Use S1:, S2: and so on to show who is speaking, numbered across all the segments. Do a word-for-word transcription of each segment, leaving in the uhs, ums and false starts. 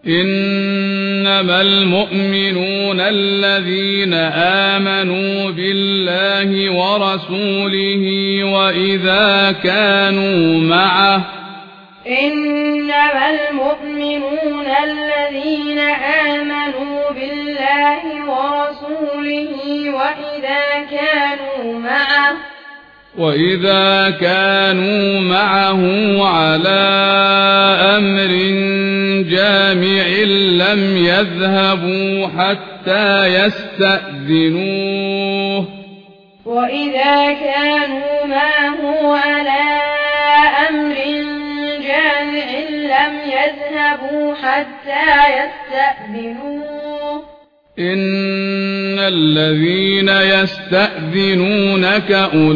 S1: إنما المؤمنون الذين آمنوا بالله ورسوله وإذا كانوا معه
S2: إنما المؤمنون الذين آمنوا بالله ورسوله وإذا كانوا معه
S1: وإذا كانوا معه على أمر جامع لم يذهبوا حتى يستأذنوه
S2: وإذا كانوا معه على أمر جامع لم يذهبوا حتى يستأذنوه
S1: إن الذين يستأذنونك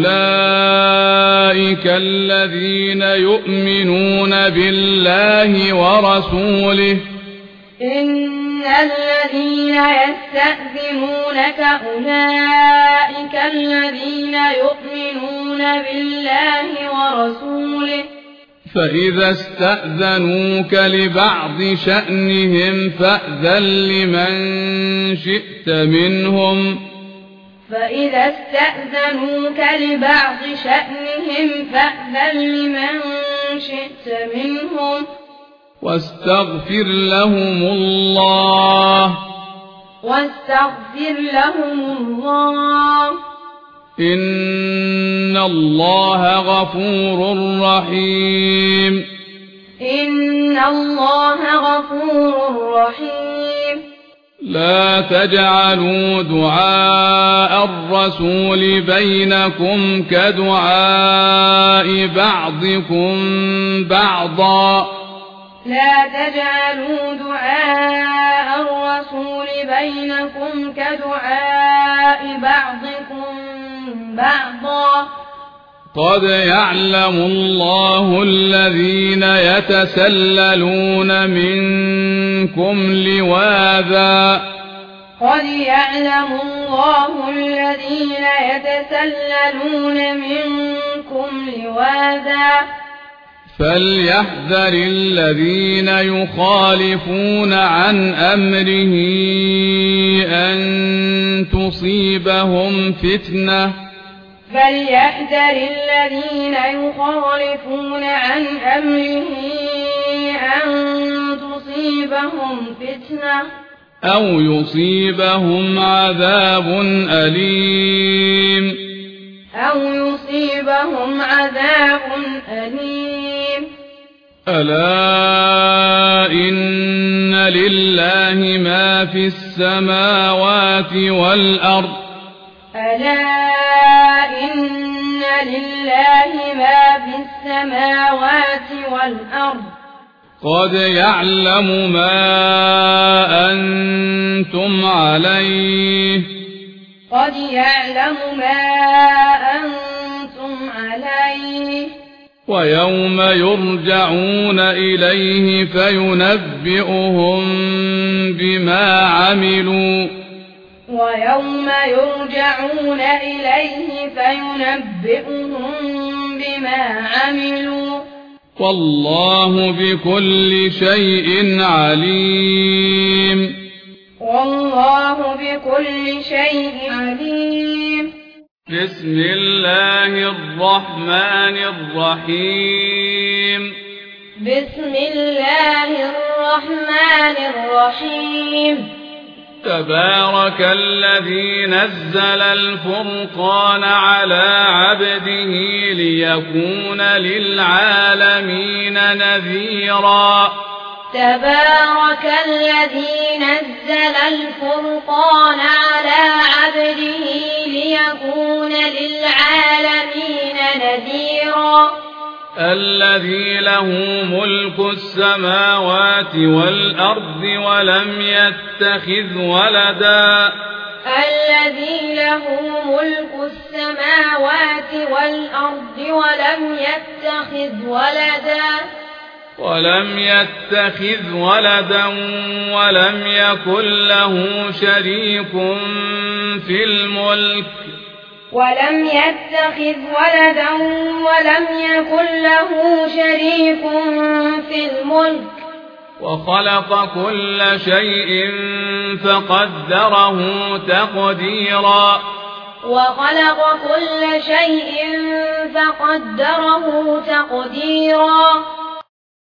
S1: أولئك الذين يؤمنون بالله ورسوله
S2: إن الذين يستأذنونك أولئك الذين يؤمنون بالله ورسوله
S1: فإذا استأذنوك لبعض شأنهم فأذن لمن شئت منهم
S2: فإذا استأذنوك لبعض شأنهم فأذن لمن شئت منهم
S1: واستغفر لهم الله
S2: واستغفر لهم الله
S1: إن الله غفور رحيم
S2: إن الله غفور رحيم
S1: لا تجعلوا دعاء الرسول بينكم كدعاء بعضكم بعضا
S2: لا تجعلوا دعاء الرسول بينكم كدعاء بعضكم بعضا
S1: قد يعلم الله الذين يتسللون منكم لواذا
S2: قد يعلم الله الذين يتسللون منكم لواذا
S1: فليحذر الذين يخالفون عن أمره أن تصيبهم فتنة
S2: فليحذر الذين يخالفون عن أمره أن تصيبهم فتنة
S1: أو يصيبهم عذاب أليم
S2: أو يصيبهم عذاب أليم
S1: ألا إن لله ما في السماوات والأرض
S2: ألا إن لله ما في السماوات والأرض
S1: قد يعلم ما أنتم عليه
S2: قد يعلم ما أنتم عليه
S1: ويوم يرجعون إليه فينبئهم بما عملوا
S2: ويوم يرجعون إليه فينبئهم بما عملوا
S1: والله بكل شيء عليم
S2: والله بكل شيء عليم
S1: بسم الله الرحمن الرحيم
S2: بسم الله الرحمن الرحيم
S1: تبارك الذي نزل الفرقان على عبده ليكون للعالمين نذيرا
S2: تبارك الذي نزل الفرقان على عبده ليكون للعالمين نذيرا
S1: الذي له ملك السماوات والأرض ولم يتخذ ولدا
S2: الذي له ملك السماوات والأرض ولم يتخذ ولدا
S1: ولم يتخذ ولدا ولم يكن له شريك في الملك
S2: ولم يتخذ ولدا ولم يكن له شريك في الملك
S1: وخلق كل شيء فقدره تقديرا
S2: وخلق كل شيء فقدره تقديرا